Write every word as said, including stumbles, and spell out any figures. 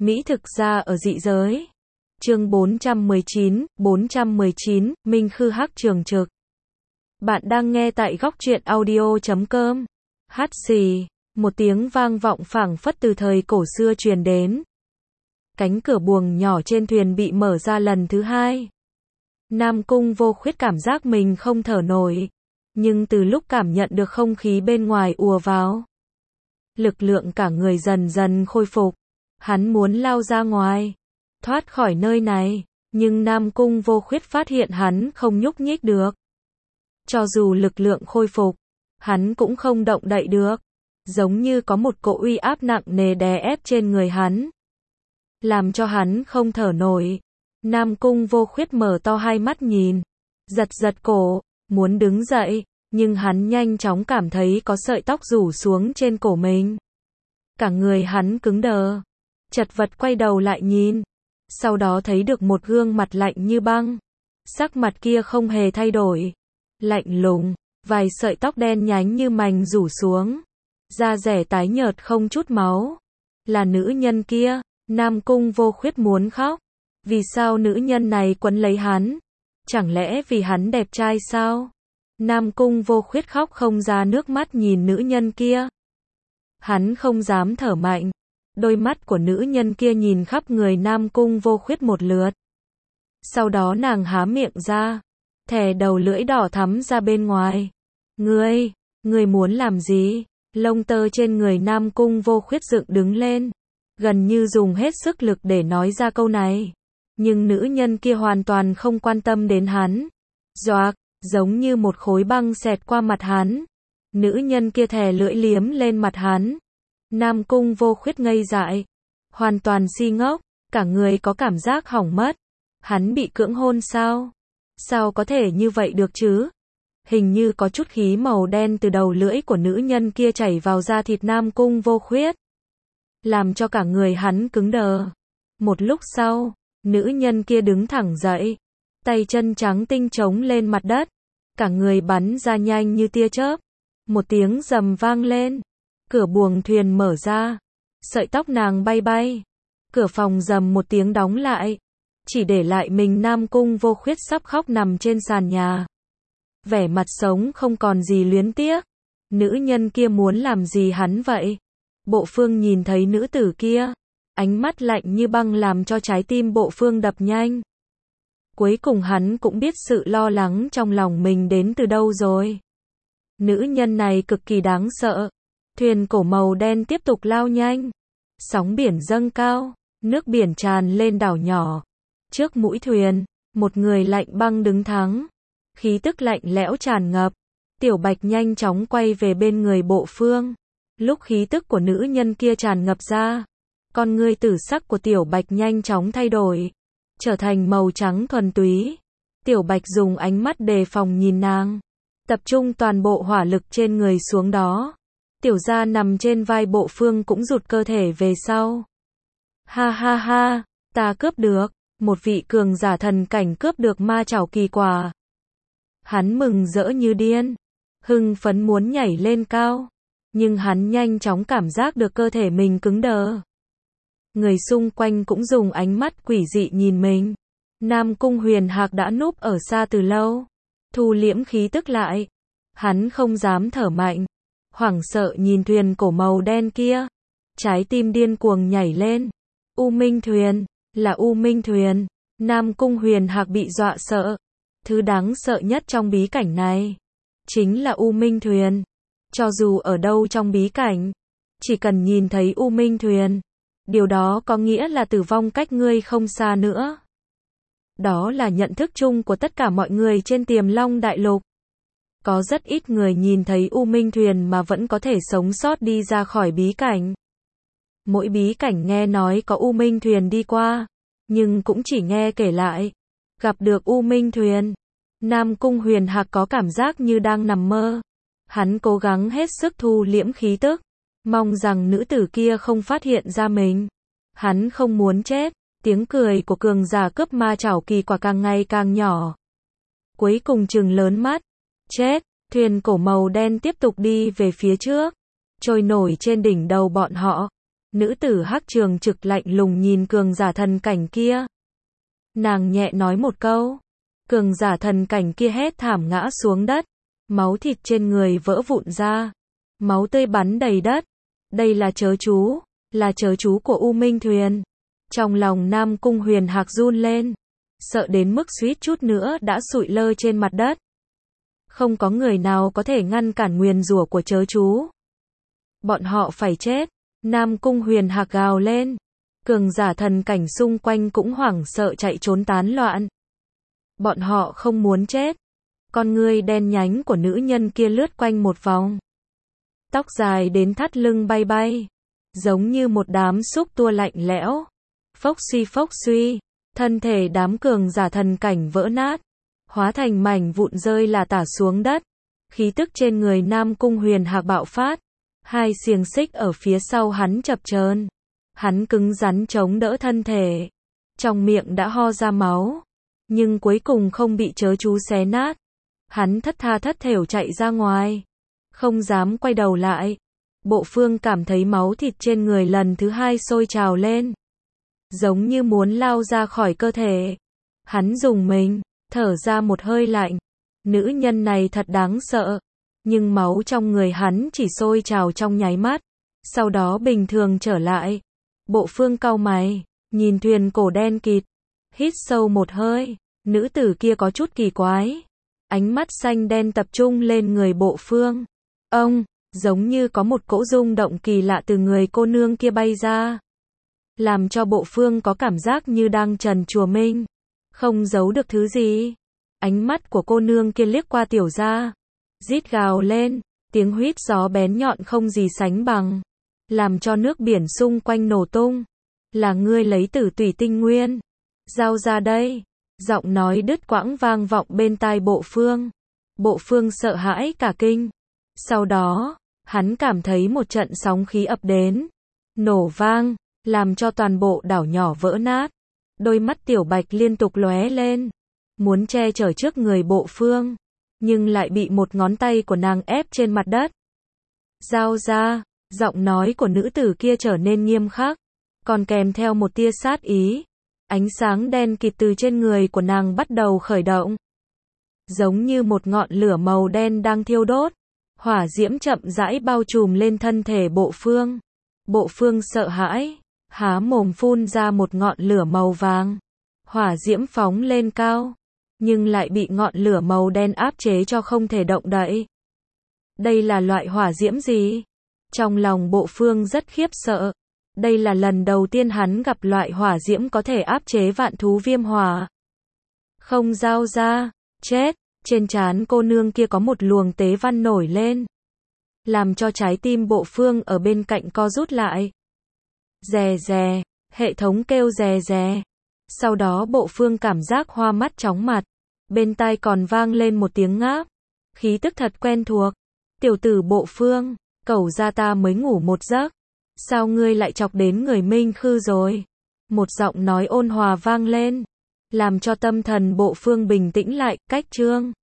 Mỹ thực ra ở dị giới. Chương bốn trăm mười chín, bốn trăm mười chín, Minh Khư Hắc Trường Trực. Bạn đang nghe tại góc truyện audio chấm com. Hát xì, một tiếng vang vọng phảng phất từ thời cổ xưa truyền đến. Cánh cửa buồng nhỏ trên thuyền bị mở ra lần thứ hai. Nam Cung Vô Khuyết cảm giác mình không thở nổi, nhưng từ lúc cảm nhận được không khí bên ngoài ùa vào, lực lượng cả người dần dần khôi phục. Hắn muốn lao ra ngoài, thoát khỏi nơi này, nhưng Nam Cung Vô Khuyết phát hiện hắn không nhúc nhích được. Cho dù lực lượng khôi phục, hắn cũng không động đậy được, giống như có một cỗ uy áp nặng nề đè ép trên người hắn, làm cho hắn không thở nổi. Nam Cung Vô Khuyết mở to hai mắt nhìn, giật giật cổ, muốn đứng dậy, nhưng hắn nhanh chóng cảm thấy có sợi tóc rủ xuống trên cổ mình. Cả người hắn cứng đờ, chật vật quay đầu lại nhìn, sau đó thấy được một gương mặt lạnh như băng. Sắc mặt kia không hề thay đổi, lạnh lùng, vài sợi tóc đen nhánh như mành rủ xuống, da rẻ tái nhợt không chút máu. Là nữ nhân kia. Nam Cung Vô Khuyết muốn khóc. Vì sao nữ nhân này quấn lấy hắn? Chẳng lẽ vì hắn đẹp trai sao? Nam Cung Vô Khuyết khóc không ra nước mắt nhìn nữ nhân kia. Hắn không dám thở mạnh. Đôi mắt của nữ nhân kia nhìn khắp người Nam Cung Vô Khuyết một lượt. Sau đó nàng há miệng ra, thè đầu lưỡi đỏ thắm ra bên ngoài. Ngươi, ngươi muốn làm gì? Lông tơ trên người Nam Cung Vô Khuyết dựng đứng lên, gần như dùng hết sức lực để nói ra câu này. Nhưng nữ nhân kia hoàn toàn không quan tâm đến hắn. Doạc, giống như một khối băng xẹt qua mặt hắn. Nữ nhân kia thè lưỡi liếm lên mặt hắn. Nam Cung Vô Khuyết ngây dại, hoàn toàn si ngốc, cả người có cảm giác hỏng mất. Hắn bị cưỡng hôn sao? Sao có thể như vậy được chứ? Hình như có chút khí màu đen từ đầu lưỡi của nữ nhân kia chảy vào da thịt Nam Cung Vô Khuyết, làm cho cả người hắn cứng đờ. Một lúc sau, nữ nhân kia đứng thẳng dậy, tay chân trắng tinh trống lên mặt đất, cả người bắn ra nhanh như tia chớp. Một tiếng rầm vang lên, cửa buồng thuyền mở ra, sợi tóc nàng bay bay, cửa phòng rầm một tiếng đóng lại, chỉ để lại mình Nam Cung Vô Khuyết sắp khóc nằm trên sàn nhà. Vẻ mặt sống không còn gì luyến tiếc. Nữ nhân kia muốn làm gì hắn vậy? Bộ Phương nhìn thấy nữ tử kia, ánh mắt lạnh như băng làm cho trái tim Bộ Phương đập nhanh. Cuối cùng hắn cũng biết sự lo lắng trong lòng mình đến từ đâu rồi. Nữ nhân này cực kỳ đáng sợ. Thuyền cổ màu đen tiếp tục lao nhanh. Sóng biển dâng cao, nước biển tràn lên đảo nhỏ. Trước mũi thuyền, một người lạnh băng đứng thẳng, khí tức lạnh lẽo tràn ngập. Tiểu Bạch nhanh chóng quay về bên người Bộ Phương. Lúc khí tức của nữ nhân kia tràn ngập ra, con ngươi tử sắc của Tiểu Bạch nhanh chóng thay đổi, trở thành màu trắng thuần túy. Tiểu Bạch dùng ánh mắt đề phòng nhìn nàng, tập trung toàn bộ hỏa lực trên người xuống đó. Tiểu Gia nằm trên vai Bộ Phương cũng rụt cơ thể về sau. Ha ha ha, ta cướp được, một vị cường giả thần cảnh cướp được ma chảo kỳ quả. Hắn mừng rỡ như điên, hưng phấn muốn nhảy lên cao, nhưng hắn nhanh chóng cảm giác được cơ thể mình cứng đờ. Người xung quanh cũng dùng ánh mắt quỷ dị nhìn mình. Nam Cung Huyền Hạc đã núp ở xa từ lâu, thu liễm khí tức lại. Hắn không dám thở mạnh, hoảng sợ nhìn thuyền cổ màu đen kia, trái tim điên cuồng nhảy lên. U Minh Thuyền, là U Minh Thuyền. Nam Cung Huyền Hạc bị dọa sợ. Thứ đáng sợ nhất trong bí cảnh này chính là U Minh Thuyền. Cho dù ở đâu trong bí cảnh, chỉ cần nhìn thấy U Minh Thuyền, điều đó có nghĩa là tử vong cách ngươi không xa nữa. Đó là nhận thức chung của tất cả mọi người trên Tiềm Long Đại Lục. Có rất ít người nhìn thấy U Minh Thuyền mà vẫn có thể sống sót đi ra khỏi bí cảnh. Mỗi bí cảnh nghe nói có U Minh Thuyền đi qua, nhưng cũng chỉ nghe kể lại. Gặp được U Minh Thuyền, Nam Cung Huyền Hạc có cảm giác như đang nằm mơ. Hắn cố gắng hết sức thu liễm khí tức, mong rằng nữ tử kia không phát hiện ra mình. Hắn không muốn chết. Tiếng cười của cường giả cướp ma chảo kỳ quả càng ngày càng nhỏ. Cuối cùng trừng lớn mắt. Chết. Thuyền cổ màu đen tiếp tục đi về phía trước, trôi nổi trên đỉnh đầu bọn họ. Nữ tử hắc trường trực lạnh lùng nhìn cường giả thần cảnh kia. Nàng nhẹ nói một câu. Cường giả thần cảnh kia hét thảm ngã xuống đất. Máu thịt trên người vỡ vụn ra. Máu tươi bắn đầy đất. Đây là chớ chú. Là chớ chú của U Minh Thuyền. Trong lòng Nam Cung Huyền Hạc run lên. Sợ đến mức suýt chút nữa đã sụi lơ trên mặt đất. Không có người nào có thể ngăn cản nguyền rủa của chớ chú. Bọn họ phải chết. Nam Cung Huyền Hạc gào lên. Cường giả thần cảnh xung quanh cũng hoảng sợ chạy trốn tán loạn. Bọn họ không muốn chết. Con ngươi đen nhánh của nữ nhân kia lướt quanh một vòng. Tóc dài đến thắt lưng bay bay. Giống như một đám xúc tua lạnh lẽo. Phốc suy phốc suy. Thân thể đám cường giả thần cảnh vỡ nát. Hóa thành mảnh vụn rơi là tả xuống đất. Khí tức trên người Nam Cung Huyền Hạc bạo phát. Hai xiềng xích ở phía sau hắn chập chờn. Hắn cứng rắn chống đỡ thân thể. Trong miệng đã ho ra máu. Nhưng cuối cùng không bị chớ chú xé nát. Hắn thất tha thất thểu chạy ra ngoài. Không dám quay đầu lại. Bộ Phương cảm thấy máu thịt trên người lần thứ hai sôi trào lên. Giống như muốn lao ra khỏi cơ thể. Hắn dùng mình, thở ra một hơi lạnh. Nữ nhân này thật đáng sợ. Nhưng máu trong người hắn chỉ sôi trào trong nháy mắt. Sau đó bình thường trở lại. Bộ Phương cau mày, nhìn thuyền cổ đen kịt. Hít sâu một hơi. Nữ tử kia có chút kỳ quái. Ánh mắt xanh đen tập trung lên người Bộ Phương. Ông, giống như có một cỗ rung động kỳ lạ từ người cô nương kia bay ra. Làm cho Bộ Phương có cảm giác như đang trần chùa Minh. Không giấu được thứ gì. Ánh mắt của cô nương kia liếc qua Tiểu Gia. Rít gào lên. Tiếng huýt gió bén nhọn không gì sánh bằng. Làm cho nước biển xung quanh nổ tung. Là ngươi lấy Tử Tùy Tinh Nguyên. Giao ra đây. Giọng nói đứt quãng vang vọng bên tai Bộ Phương. Bộ Phương sợ hãi cả kinh. Sau đó, hắn cảm thấy một trận sóng khí ập đến. Nổ vang, làm cho toàn bộ đảo nhỏ vỡ nát. Đôi mắt Tiểu Bạch liên tục lóe lên. Muốn che chở trước người Bộ Phương. Nhưng lại bị một ngón tay của nàng ép trên mặt đất. Giao ra, giọng nói của nữ tử kia trở nên nghiêm khắc. Còn kèm theo một tia sát ý. Ánh sáng đen kịt từ trên người của nàng bắt đầu khởi động. Giống như một ngọn lửa màu đen đang thiêu đốt. Hỏa diễm chậm rãi bao trùm lên thân thể Bộ Phương. Bộ Phương sợ hãi, há mồm phun ra một ngọn lửa màu vàng. Hỏa diễm phóng lên cao, nhưng lại bị ngọn lửa màu đen áp chế cho không thể động đậy. Đây là loại hỏa diễm gì? Trong lòng Bộ Phương rất khiếp sợ. Đây là lần đầu tiên hắn gặp loại hỏa diễm có thể áp chế vạn thú viêm hỏa. Không giao ra, chết. Trên trán cô nương kia có một luồng tế văn nổi lên. Làm cho trái tim Bộ Phương ở bên cạnh co rút lại. Rè rè, hệ thống kêu rè rè. Sau đó Bộ Phương cảm giác hoa mắt chóng mặt. Bên tai còn vang lên một tiếng ngáp. Khí tức thật quen thuộc. Tiểu tử Bộ Phương, cẩu gia ta mới ngủ một giấc. Sao ngươi lại chọc đến người Minh Khư rồi? Một giọng nói ôn hòa vang lên. Làm cho tâm thần Bộ Phương bình tĩnh lại. Cách chương